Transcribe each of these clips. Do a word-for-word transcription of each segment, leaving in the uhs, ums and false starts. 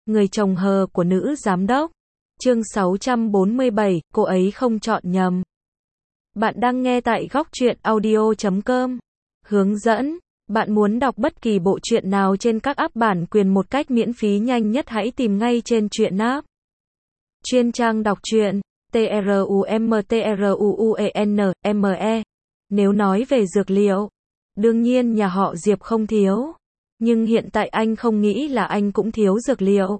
Người chồng hờ của nữ giám đốc. Chương sáu trăm bốn mươi bảy, cô ấy không chọn nhầm. Bạn đang nghe tại góc truyện audio chấm com. Hướng dẫn, bạn muốn đọc bất kỳ bộ truyện nào trên các app bản quyền một cách miễn phí nhanh nhất, hãy tìm ngay trên truyện app. Chuyên trang đọc truyện, T R U M T R U U E N M E. Nếu nói về dược liệu, đương nhiên nhà họ Diệp không thiếu. Nhưng hiện tại anh không nghĩ là anh cũng thiếu dược liệu.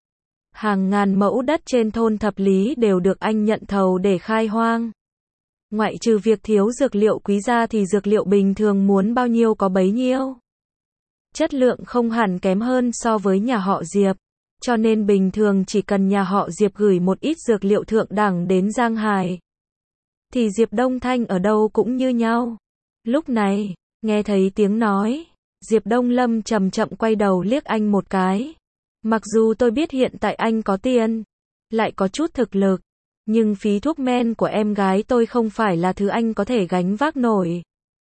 Hàng ngàn mẫu đất trên thôn Thập Lý đều được anh nhận thầu để khai hoang. Ngoại trừ việc thiếu dược liệu quý ra thì dược liệu bình thường muốn bao nhiêu có bấy nhiêu. Chất lượng không hẳn kém hơn so với nhà họ Diệp. Cho nên bình thường chỉ cần nhà họ Diệp gửi một ít dược liệu thượng đẳng đến Giang Hải, thì Diệp Đông Thanh ở đâu cũng như nhau. Lúc này, nghe thấy tiếng nói, Diệp Đông Lâm chậm chậm quay đầu liếc anh một cái. Mặc dù tôi biết hiện tại anh có tiền, lại có chút thực lực, nhưng phí thuốc men của em gái tôi không phải là thứ anh có thể gánh vác nổi.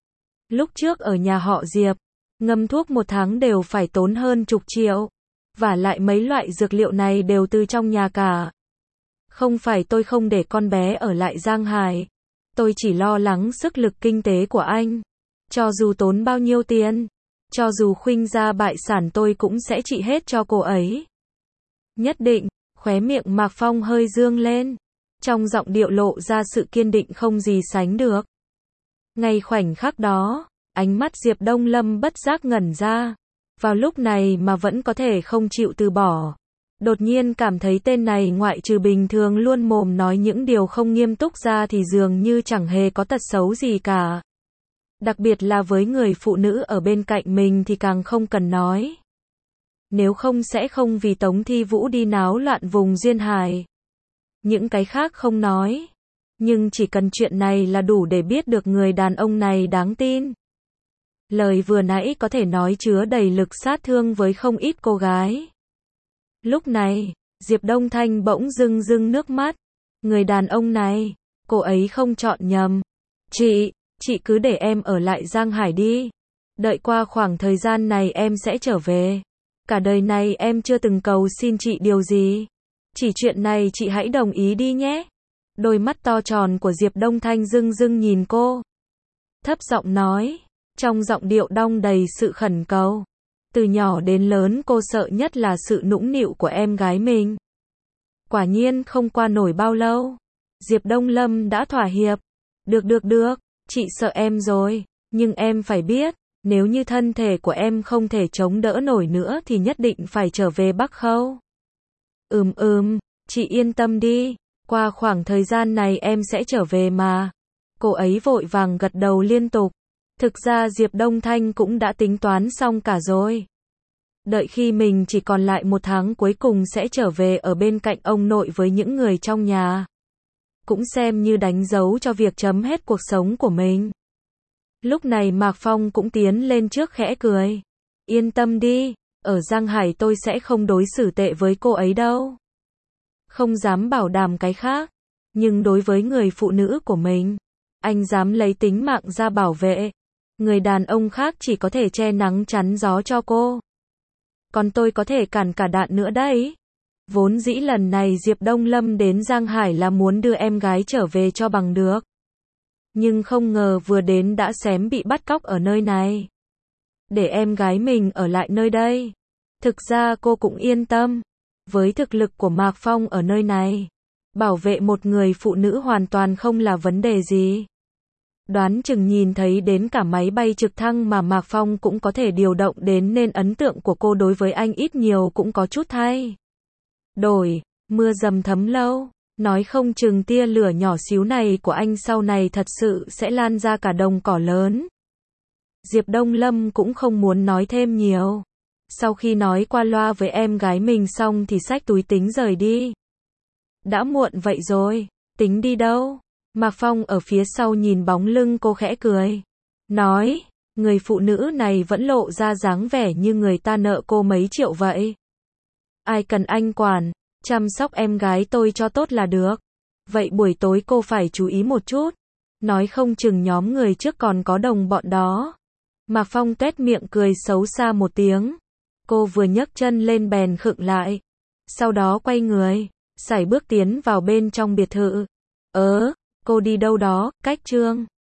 Lúc trước ở nhà họ Diệp, ngâm thuốc một tháng đều phải tốn hơn chục triệu. Và lại mấy loại dược liệu này đều từ trong nhà cả. Không phải tôi không để con bé ở lại Giang Hải. Tôi chỉ lo lắng sức lực kinh tế của anh. Cho dù tốn bao nhiêu tiền, cho dù khuynh gia bại sản tôi cũng sẽ trị hết cho cô ấy. Nhất định, khóe miệng Mạc Phong hơi dương lên. Trong giọng điệu lộ ra sự kiên định không gì sánh được. Ngay khoảnh khắc đó, ánh mắt Diệp Đông Lâm bất giác ngẩn ra. Vào lúc này mà vẫn có thể không chịu từ bỏ. Đột nhiên cảm thấy tên này ngoại trừ bình thường luôn mồm nói những điều không nghiêm túc ra thì dường như chẳng hề có tật xấu gì cả. Đặc biệt là với người phụ nữ ở bên cạnh mình thì càng không cần nói. Nếu không sẽ không vì Tống Thi Vũ đi náo loạn vùng duyên hải. Những cái khác không nói. Nhưng chỉ cần chuyện này là đủ để biết được người đàn ông này đáng tin. Lời vừa nãy có thể nói chứa đầy lực sát thương với không ít cô gái. Lúc này, Diệp Đông Thanh bỗng rưng rưng nước mắt. Người đàn ông này, cô ấy không chọn nhầm. Chị, chị cứ để em ở lại Giang Hải đi. Đợi qua khoảng thời gian này em sẽ trở về. Cả đời này em chưa từng cầu xin chị điều gì. Chỉ chuyện này chị hãy đồng ý đi nhé. Đôi mắt to tròn của Diệp Đông Thanh rưng rưng nhìn cô. Thấp giọng nói. Trong giọng điệu đong đầy sự khẩn cầu. Từ nhỏ đến lớn cô sợ nhất là sự nũng nịu của em gái mình. Quả nhiên không qua nổi bao lâu, Diệp Đông Lâm đã thỏa hiệp. Được được được, chị sợ em rồi, nhưng em phải biết, nếu như thân thể của em không thể chống đỡ nổi nữa thì nhất định phải trở về Bắc Khâu. Ừm ừm, chị yên tâm đi, qua khoảng thời gian này em sẽ trở về mà. Cô ấy vội vàng gật đầu liên tục. Thực ra Diệp Đông Thanh cũng đã tính toán xong cả rồi. Đợi khi mình chỉ còn lại một tháng cuối cùng sẽ trở về ở bên cạnh ông nội với những người trong nhà. Cũng xem như đánh dấu cho việc chấm hết cuộc sống của mình. Lúc này Mạc Phong cũng tiến lên trước khẽ cười. Yên tâm đi, ở Giang Hải tôi sẽ không đối xử tệ với cô ấy đâu. Không dám bảo đảm cái khác, nhưng đối với người phụ nữ của mình, anh dám lấy tính mạng ra bảo vệ. Người đàn ông khác chỉ có thể che nắng chắn gió cho cô. Còn tôi có thể cản cả đạn nữa đấy. Vốn dĩ lần này Diệp Đông Lâm đến Giang Hải là muốn đưa em gái trở về cho bằng được. Nhưng không ngờ vừa đến đã xém bị bắt cóc ở nơi này. Để em gái mình ở lại nơi đây. Thực ra cô cũng yên tâm. Với thực lực của Mạc Phong ở nơi này, bảo vệ một người phụ nữ hoàn toàn không là vấn đề gì. Đoán chừng nhìn thấy đến cả máy bay trực thăng mà Mạc Phong cũng có thể điều động đến nên ấn tượng của cô đối với anh ít nhiều cũng có chút thay đổi. Mưa dầm thấm lâu, nói không chừng tia lửa nhỏ xíu này của anh sau này thật sự sẽ lan ra cả đồng cỏ lớn. Diệp Đông Lâm cũng không muốn nói thêm nhiều. Sau khi nói qua loa với em gái mình xong thì xách túi tính rời đi. Đã muộn vậy rồi, tính đi đâu? Mạc Phong ở phía sau nhìn bóng lưng cô khẽ cười. Nói, người phụ nữ này vẫn lộ ra dáng vẻ như người ta nợ cô mấy triệu vậy. Ai cần anh quản, chăm sóc em gái tôi cho tốt là được. Vậy buổi tối cô phải chú ý một chút. Nói không chừng nhóm người trước còn có đồng bọn đó. Mạc Phong tuét miệng cười xấu xa một tiếng. Cô vừa nhấc chân lên bèn khựng lại. Sau đó quay người, sải bước tiến vào bên trong biệt thự. Ớ, cô đi đâu đó, cách Trương